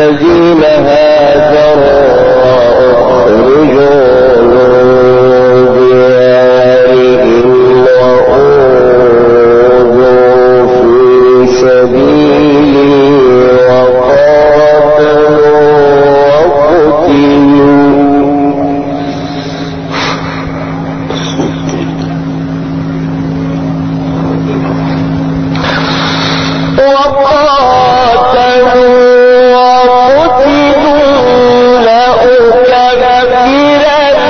الذين هاجروا وأخرجوا من ديارهم وأوذوا في سبيلي وقاتلوا وقتلوا لأكفرن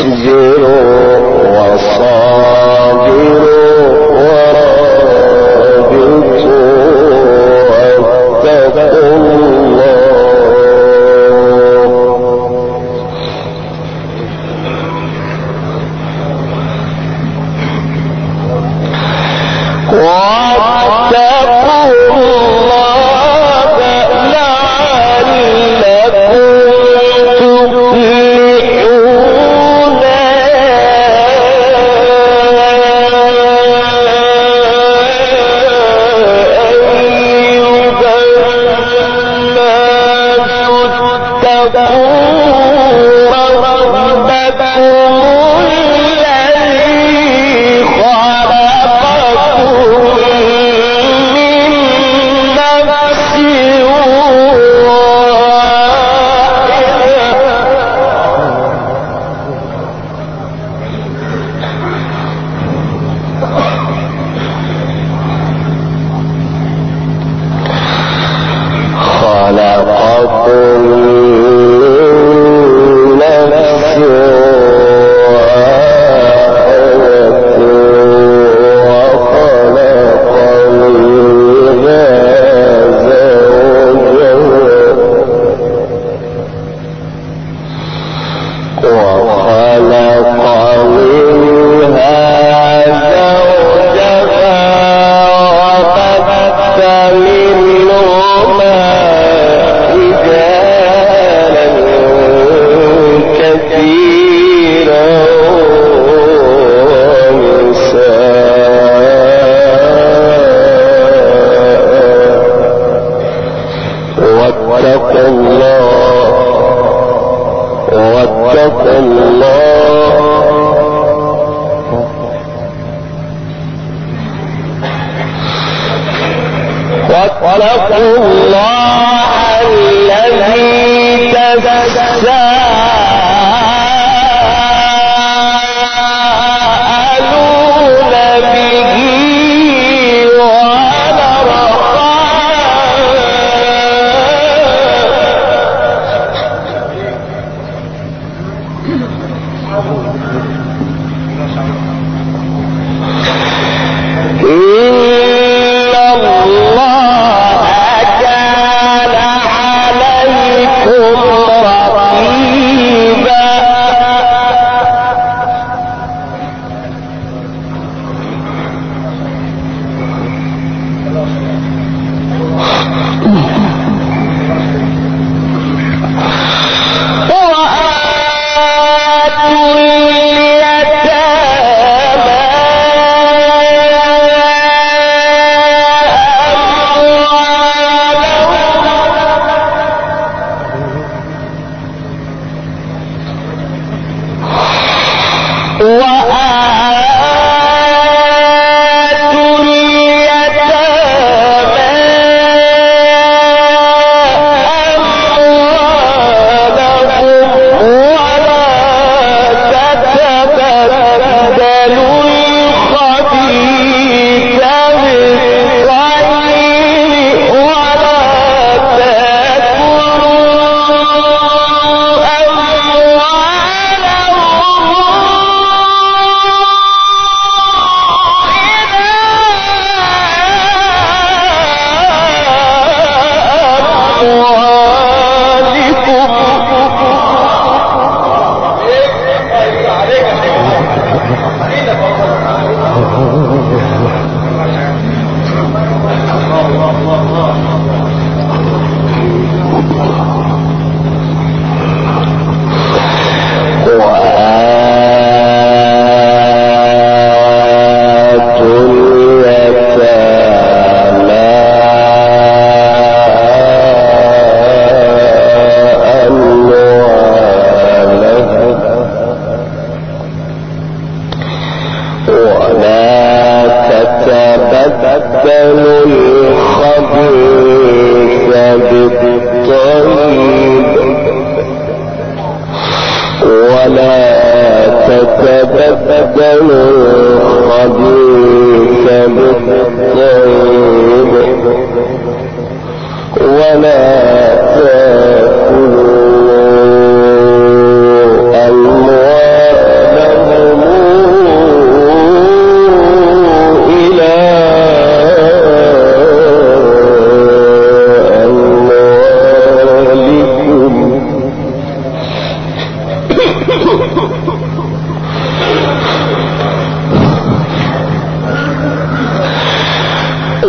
اصبروا وصابروا ورابطوا واتقوا الله واتقوا الله الذي تساءلون به ولا تأكلوا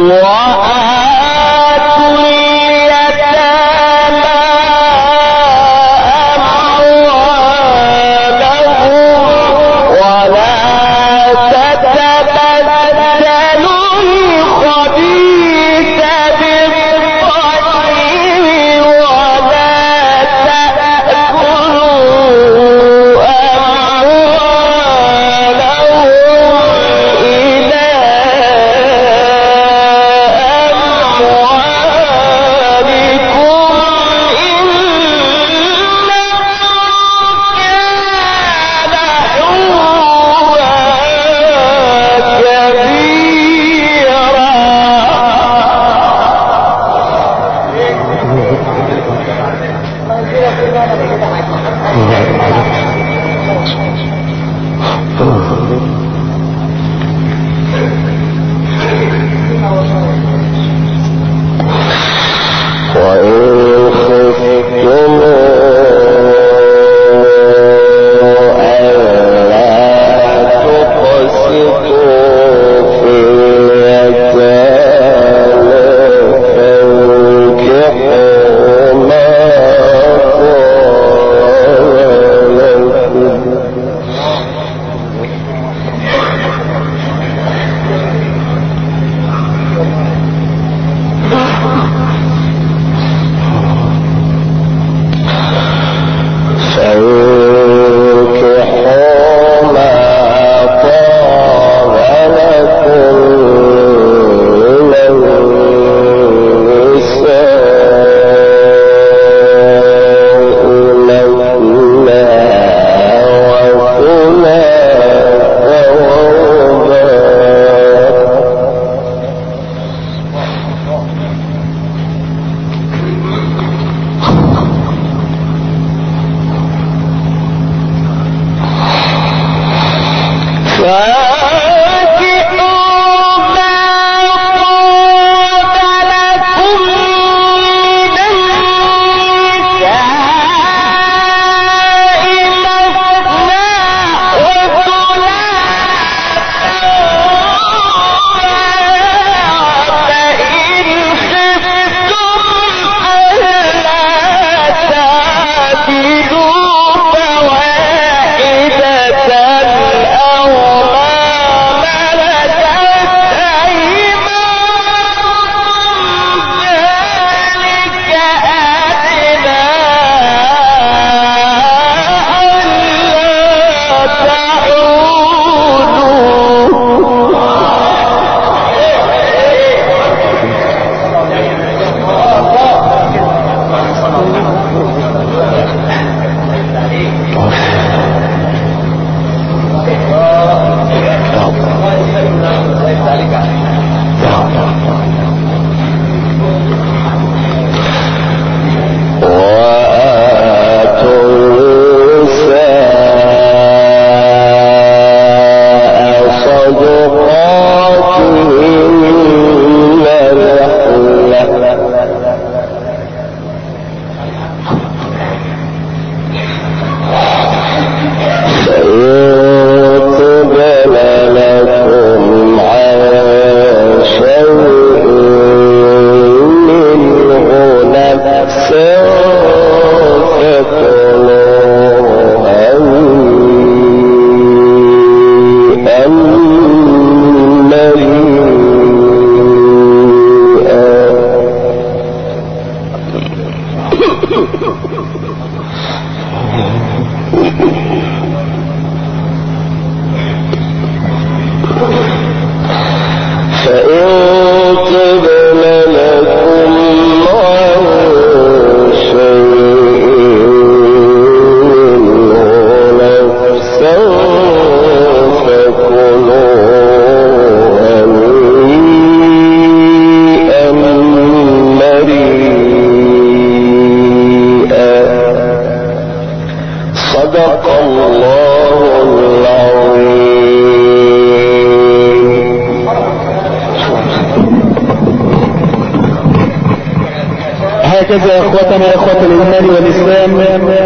هكذا يا اخوتنا اخوة الايمان والاسلام، كل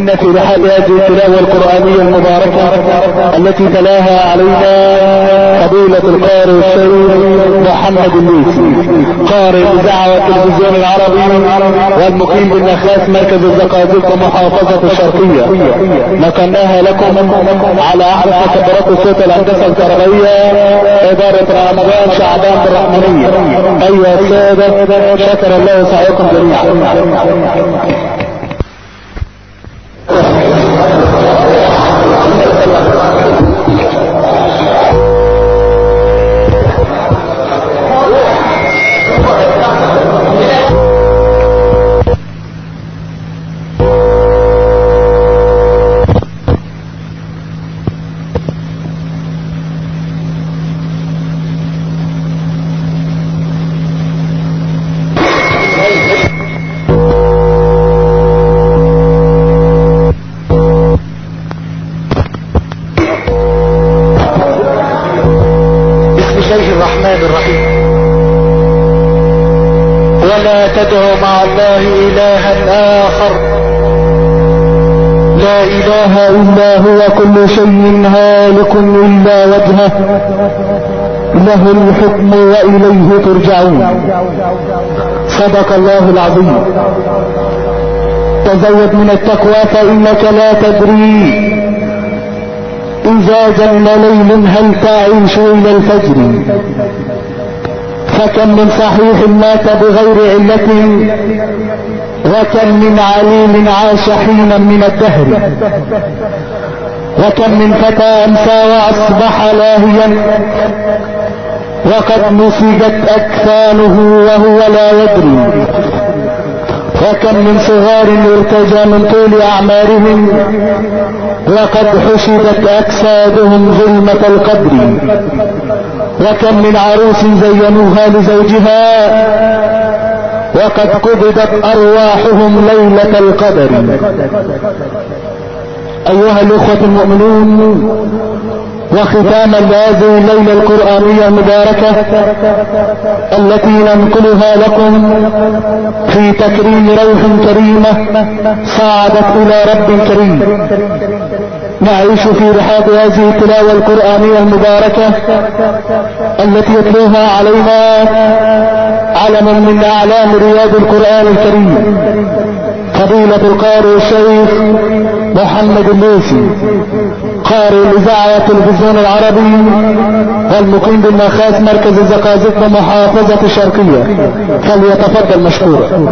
كنا في رحاب هذه التلاوة القرآنية المباركة التي تلاها علينا فضيلة القارئ الشيخ محمد الليثي قارئ الإذاعة والتلفزيون العربي والمقيم بالنخاس مركز الزقازيق ومحافظة الشرقية. نقلناها لكم على أحد مكبرات صوت الهندسة الكهربائية إدارة رمضان شعبان بالرحمنية. أيها السادة شكر الله سعيكم جميعا. تدعو مع الله إلها آخر لا إله إلا هو كل شيء هالك إلا وجهه له الحكم وإليه ترجعون. صدق الله العظيم. تزود من التقوى فإنك لا تدري إذا جل ليل هل تعيش إلى الفجر. فكم من صحيح مات بغير علة وكم من عليل عاش حينا من الدهر وكم من فتى امسى واصبح لاهيا وقد نسجت اكفانه وهو لا يدري وكم من صغار ارتجى من طول اعمارهم وقد حشدت اجسادهم ظلمة القبر وكم من عروس زينوها لزوجها وقد قبضت ارواحهم ليلة القدر. ايها الاخوة المؤمنون، وختاما لهذه الليلة القرآنية المباركة التي ننقلها لكم في تكريم روح كريمة صعدت الى رب كريم، نعيش في رحاب هذه التلاوة القرآنية المباركة التي يتلوها علينا علم من اعلام رياض القرآن الكريم فضيلة القارئ الشيخ محمد الليثي قارئ الإذاعة والتلفزيون العربي والمقيم بالنخاس مركز الزقازيق ومحافظة الشرقية، فليتفضل مشكورا.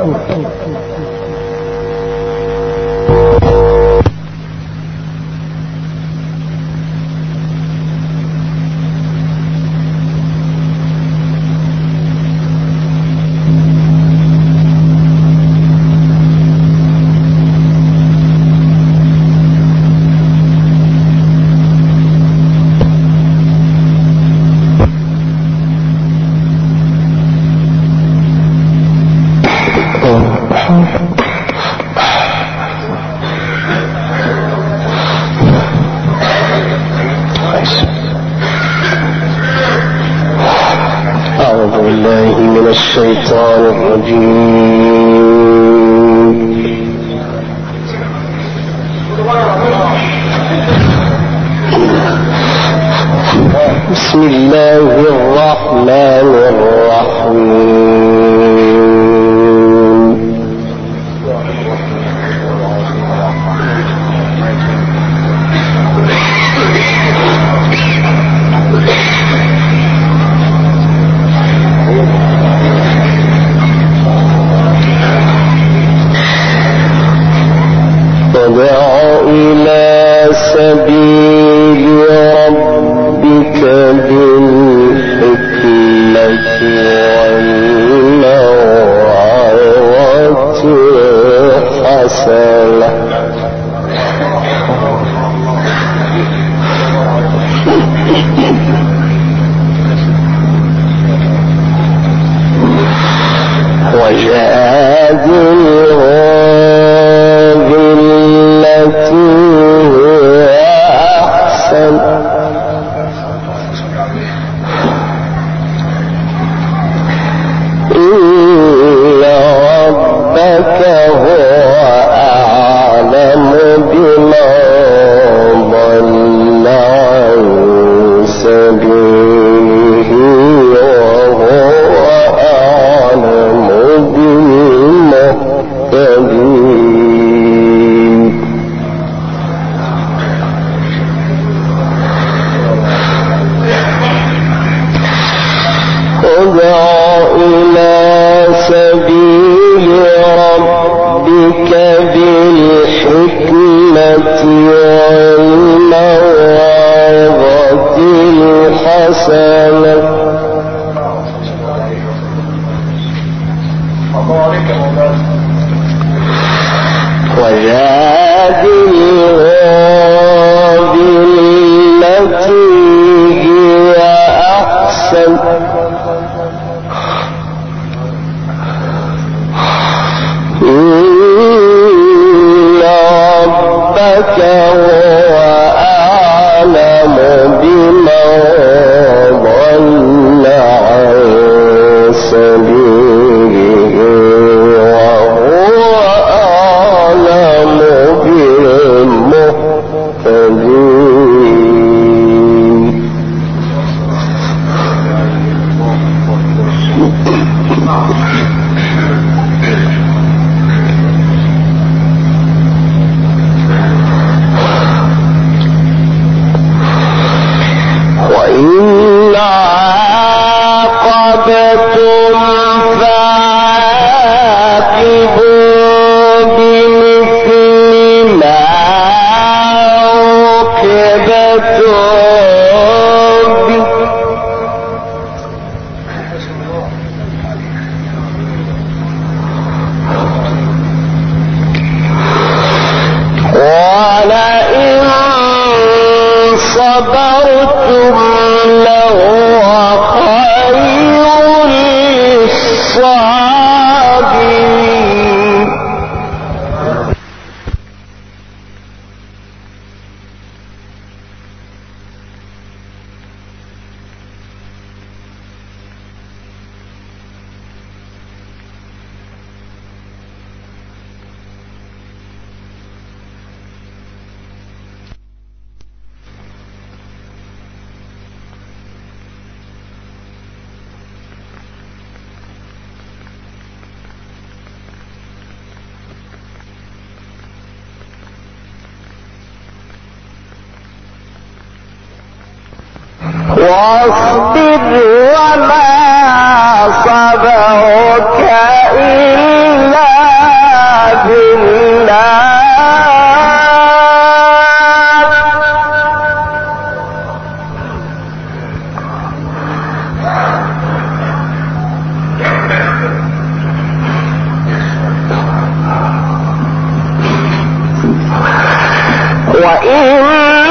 أعوذ بالله من الشيطان الرجيم. بسم الله الرحمن الرحيم. ادع إلى سبيل ربك بالحكمة والموعظة الحسنة وجادلهم بالتي هي أحسن إن ربك هو أعلم والموعظة الحسنة وجادلهم بالتي هي أحسن إن ربك هو أعلم بمن ضل عن سبيله وهو أعلم بالمهتدين. وإن عاقبتم فعاقبوا بمثل ما عوقبتم به ولئن صبرتم لهو خير للصابرين. واصبر وما صبرك إلا بالله وإن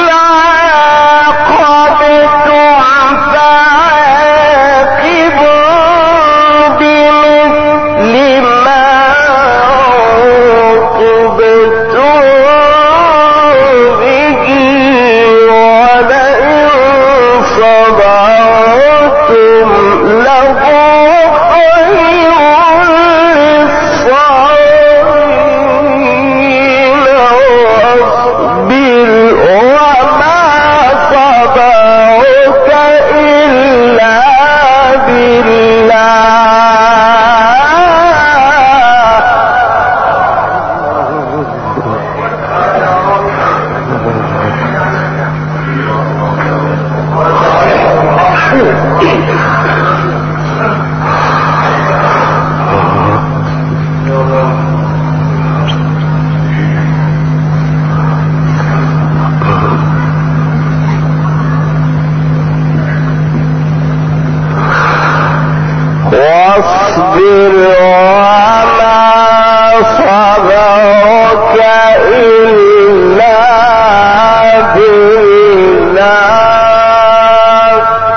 واصبر وما صبرك إلا بالله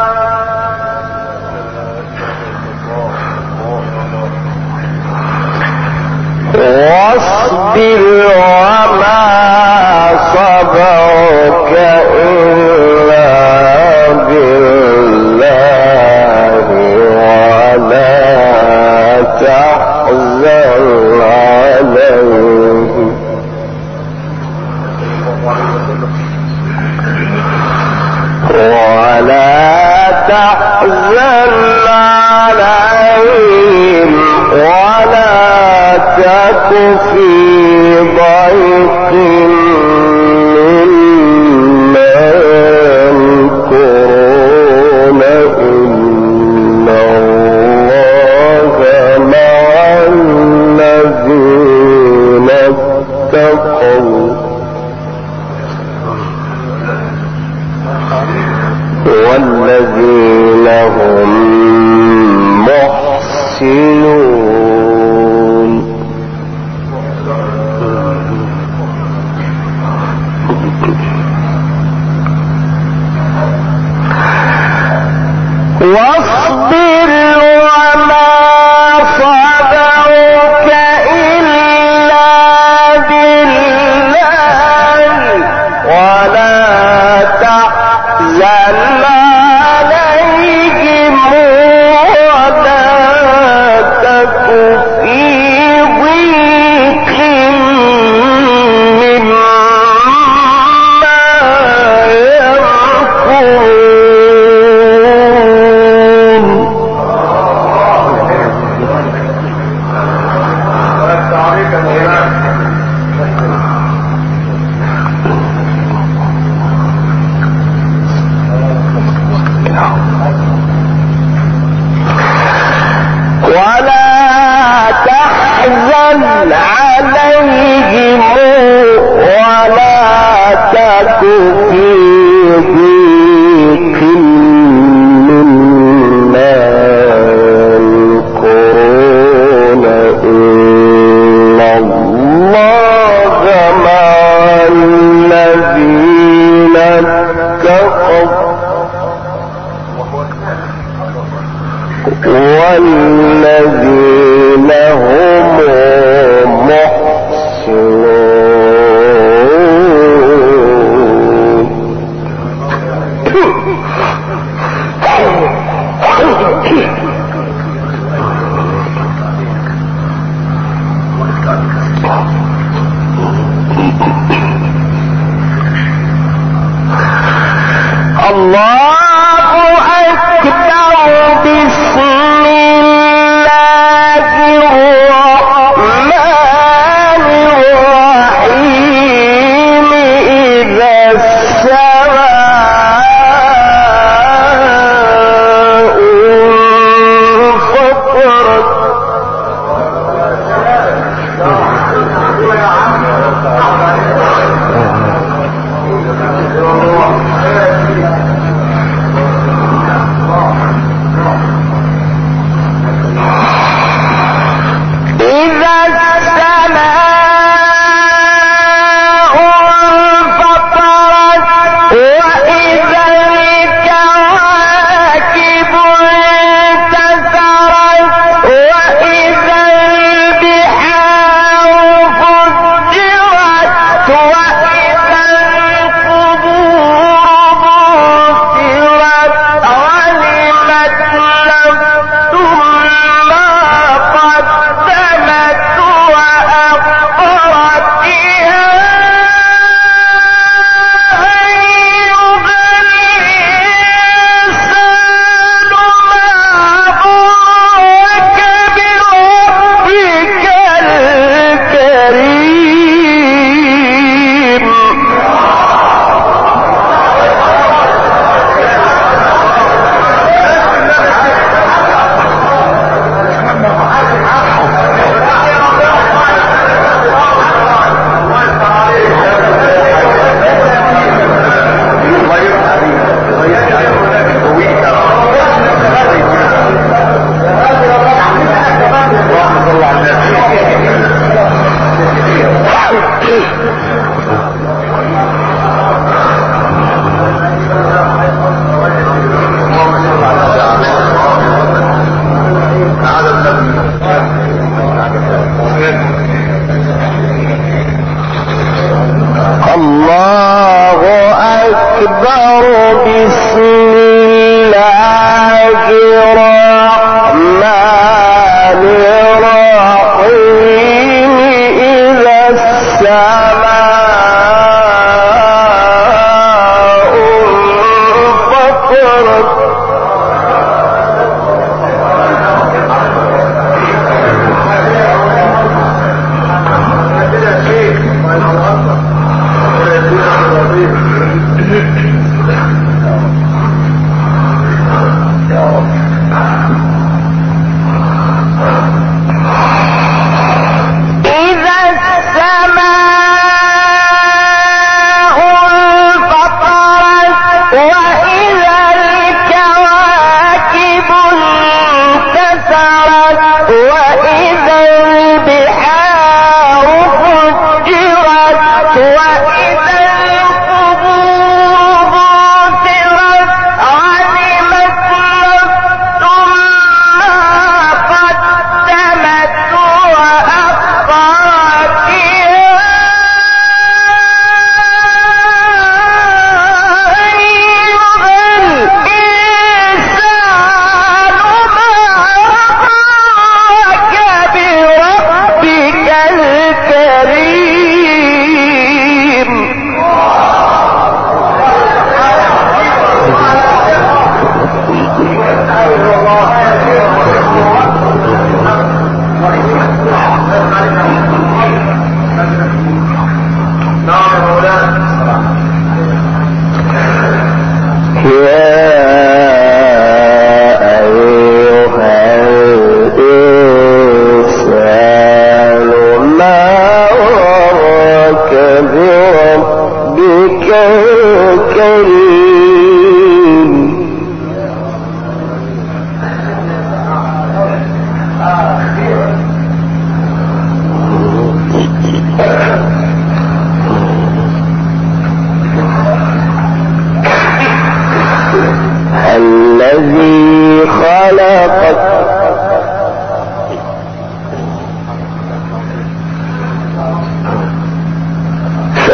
واصبر وما صبرك إلا بالله ولا تحزن عليهم ولا تك في ضيق مما يمكرون إن الله مع الذين اتقوا واصبر وما صبرك إلا بالله ولا تحزن عليهم ولا تك في ضيق مما يمكرون. ولا تحزن عليهم ولا تك في ضيق مما يمكرون إن الله مع الذين اتقوا والذين هم محسنون. الله أكبر. بسم الله الرحمن الرحيم. إذا السماء انفطرت إذا السماء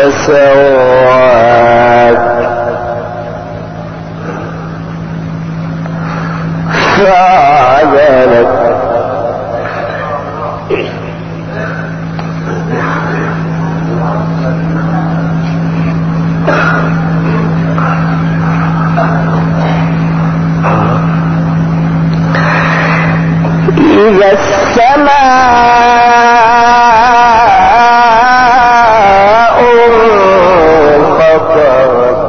فسواك فعدلك إذا السماء انفطرت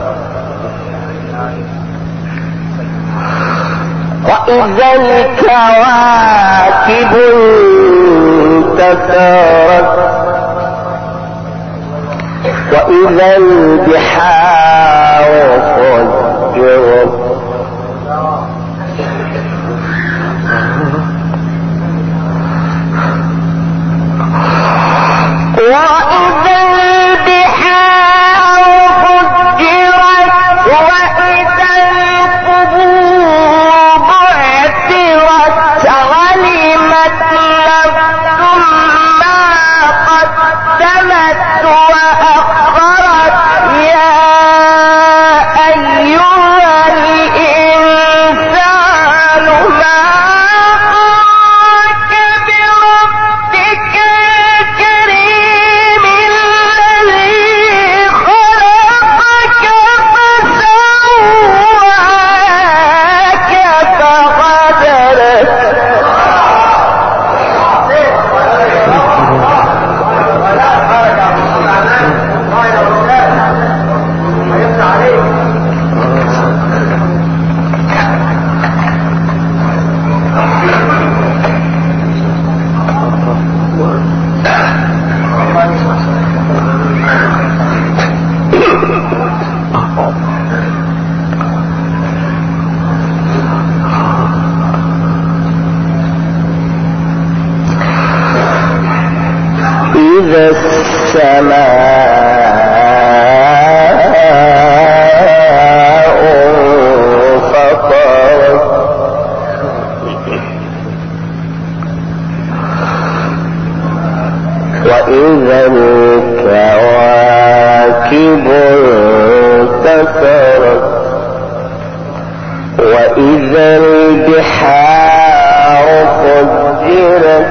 وإذا الكواكب انتثرت وإذا البحار فجرت وإذا البحار فجرت وإذا القبور بعثرت علمت نفس ما قدمت وأخرت يا أيها الإنسان ما غرك بربك الكريم الذي خلقك فسواك فقدرك إذا السماء انفطرت وإذا الكواكب انتثرت وإذا البحار فجرت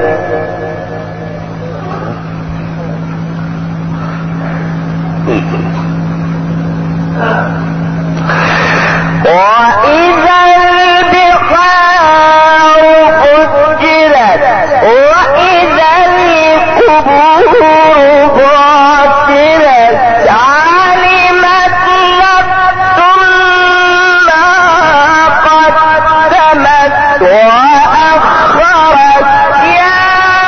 وإذا البحار فجرت وإذا القبور بعثرت علمت نفس ما قدمت وأخرت يا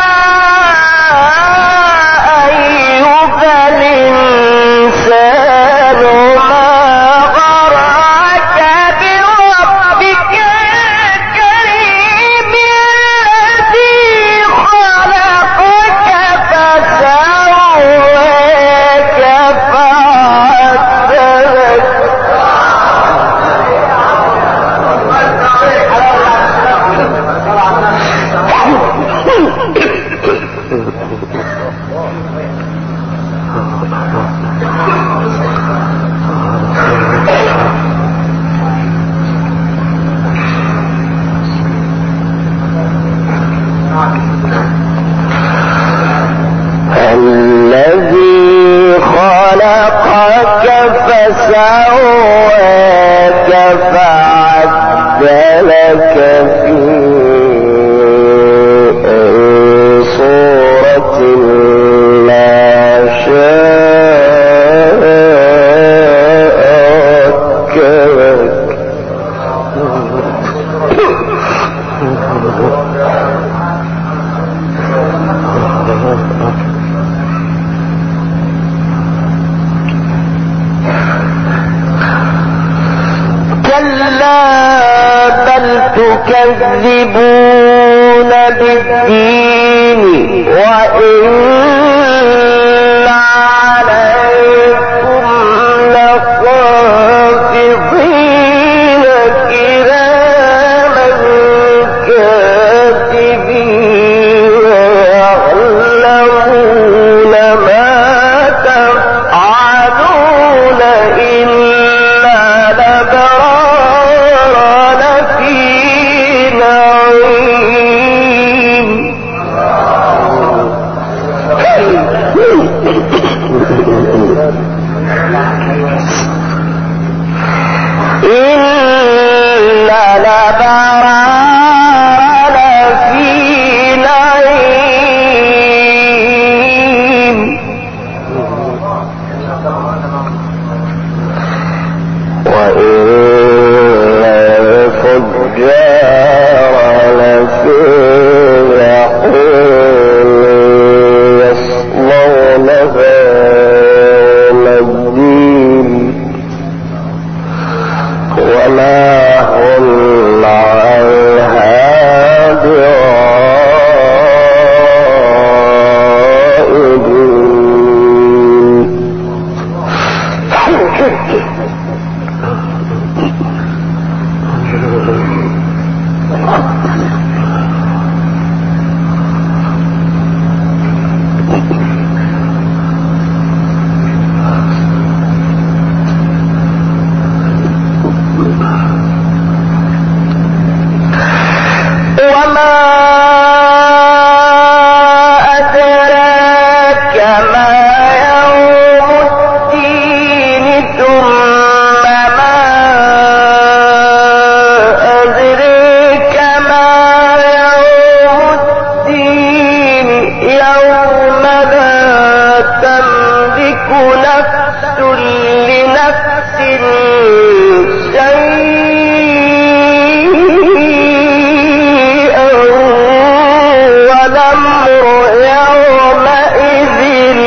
أيها الإنسان ما غرك بربك الكريم الذي خلقك فسواك فعدلك الذي خلقك فسواك فعدلك في صورة ما شاء ركبك كلا بل تكذبون بالدين وإن عليكم لحافظين كراما كاتبين يعلمون ما تفعلون نفس لنفس شيئا والأمر يومئذ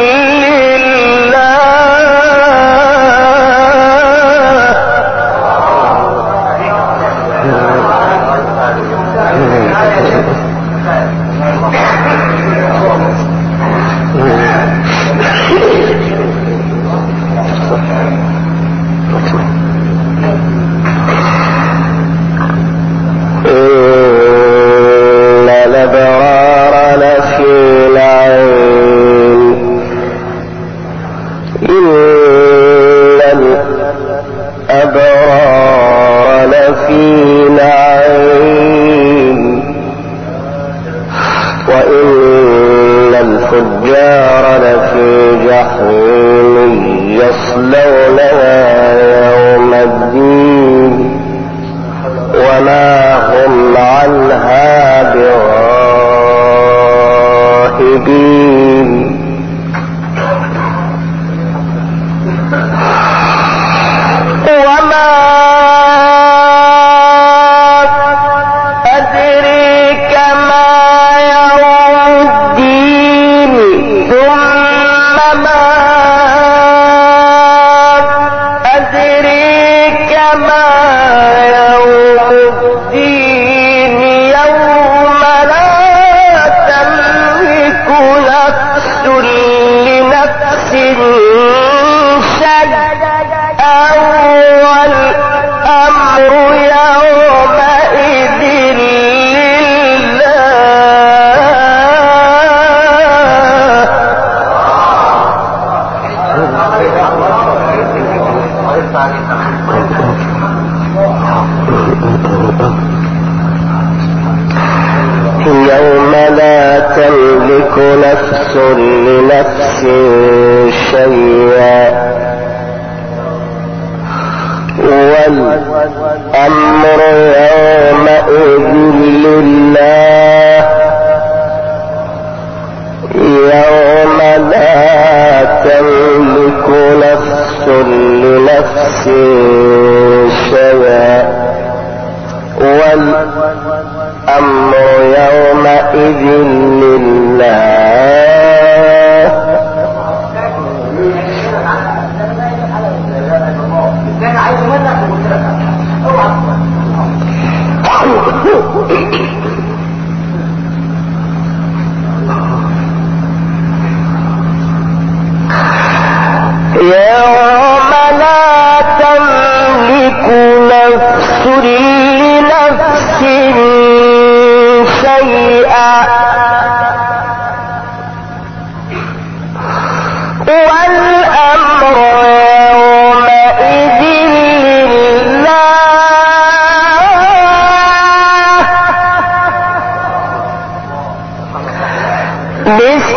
يوم لا تملك نفس لنفس شيئا والأمر يومئذ لله يوم لا تملك نفس لنفس شيئا والأمر يومئذ لله يوم لا تملك نفس لنفس شيئا والأمر يومئذ لله بسم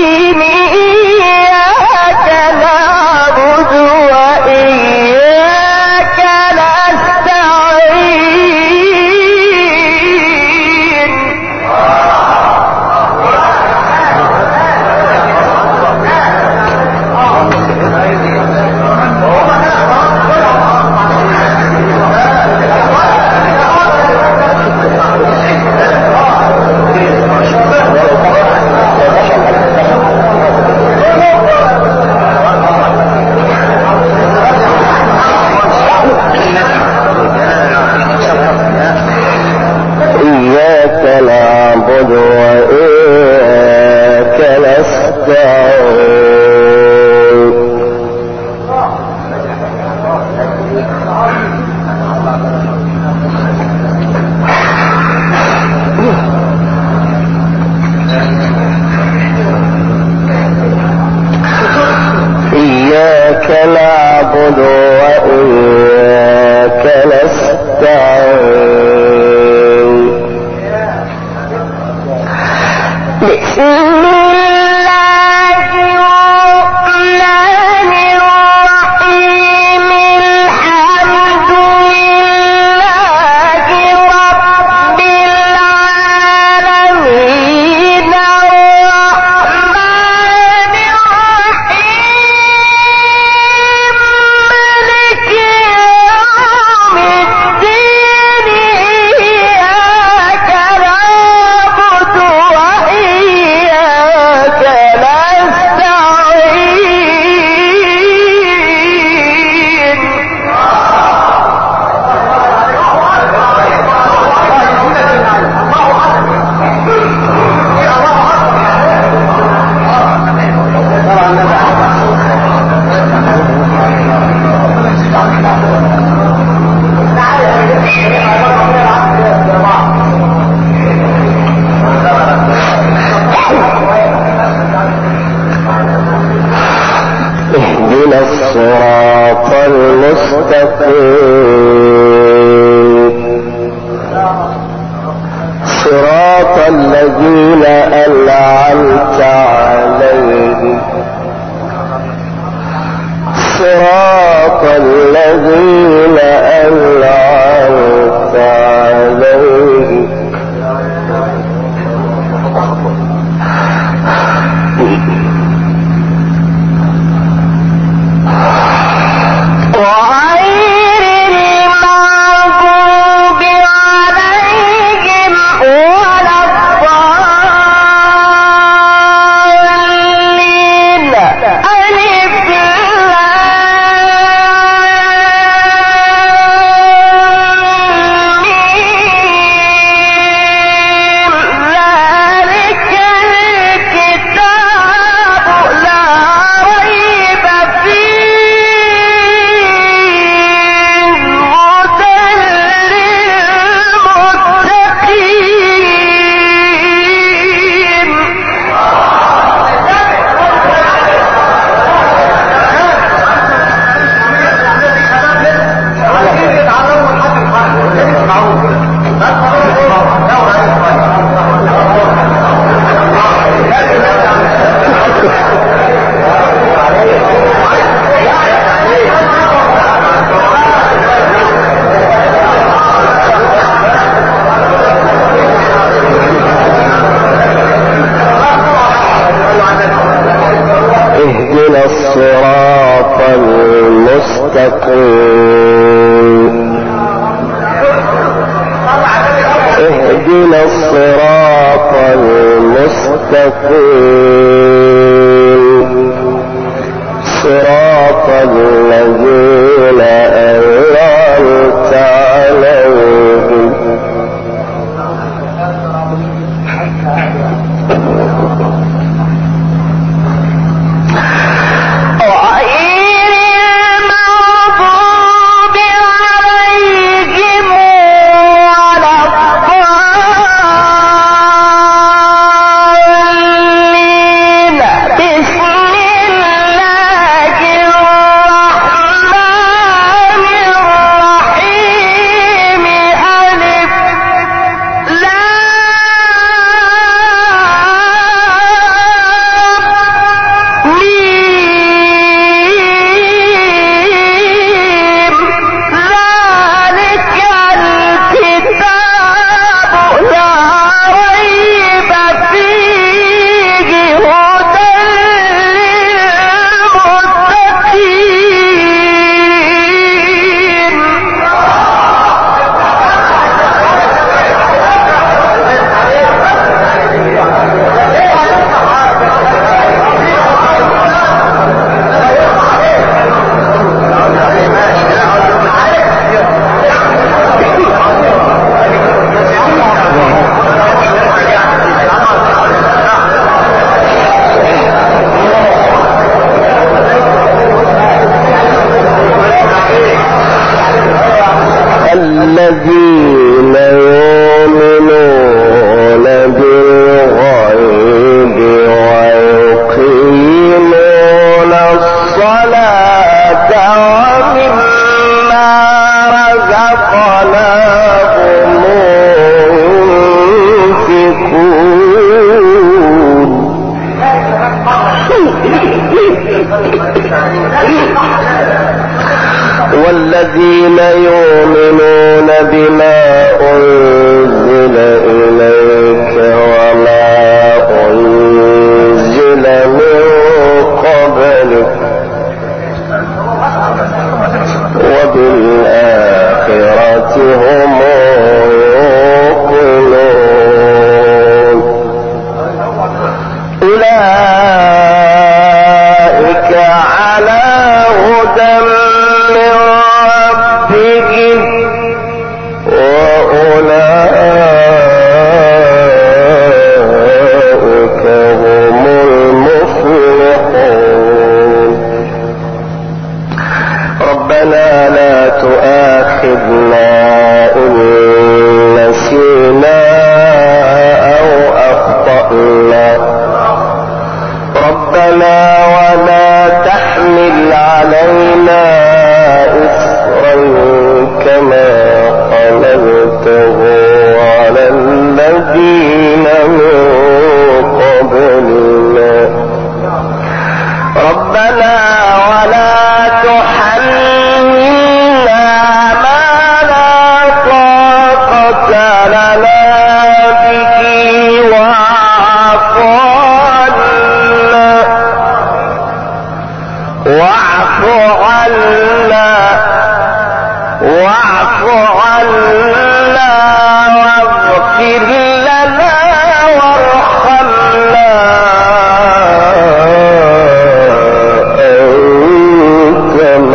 إياك نعبد وإياك الصراط المستقيم صراط الذين أنعمت عليهم صراط الذين أنعمت عليهم الصراط المستقيم اهدنا الصراط المستقيم صراط الذين أنعمت عليهم الذين يؤمنون بالغيب ويقيمون الصلاة ومما رزقناهم ينفقون الذين يؤمنون بما أنزل إليك وما أنزل من قبلك وبالآخرة هم يوقنون أولئك على هدى من ربهم وأولئك هم المفلحون ربنا لا تؤاخذنا إن نسينا أو أخطأنا ربنا ولا تحمل علينا إصرا كما حملته على الذين من قبلنا ربنا ولا تحملنا ما لا طاقة لنا به واعف عنا واغفر لنا وارحمنا أنت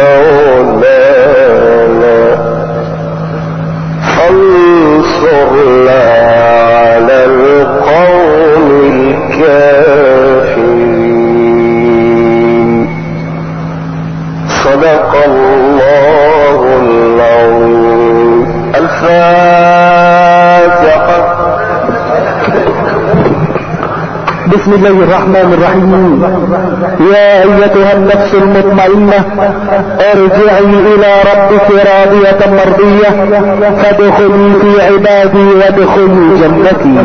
مولانا فانصرنا على القوم الكافرين صدق الله العظيم الفاتحة. بسم الله الرحمن الرحيم. يا ايتها النفس المطمئنة ارجعي الى ربك راضية مرضية فادخلي في عبادي وادخلي جنتي.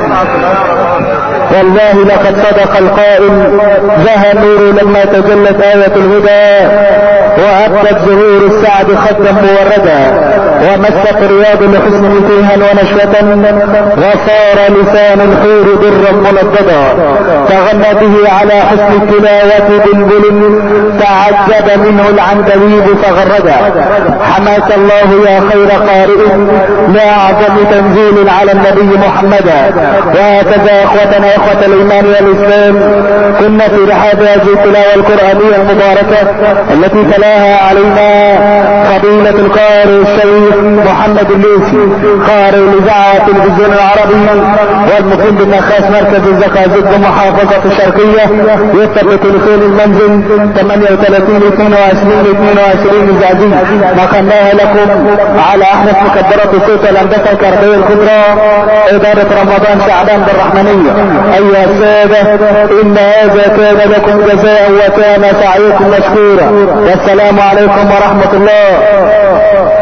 والله لقد صدق القائل زهى النور لما تجلت آية الهدى وأبدت ظهور السعد خدا موردا ومسك الرياض لحسن فيها ونشوة وصار لسان الحور درا ملددا تغنى به على حسن التلاوة بلبل تعجب منه العندليب فغردا. حماك الله يا خير قارئ لأعظم تنزيل على النبي محمدا. وهكذا اخوتنا اخوة الايمان والاسلام كنا في رحاب هذه التلاوة القرآنية المباركة التي تلاها علينا فضيلة القارئ الشيخ محمد الليثي قارئ الاذاعة التلفزيون العربي والمقيم بالنخاس مركز الزقازيق محافظة الشرقية يكتب بتليفون المنزل 38 22 الزعزيز. نقلناها لكم على احدث مكبرات الصوت الهندسة الكهربائية الكبرى ادارة رمضان شعبان بالرحمنية. ايها السادة ان هذا كان لكم جزاء وكان سعيكم مشكورا والسلام عليكم ورحمة الله.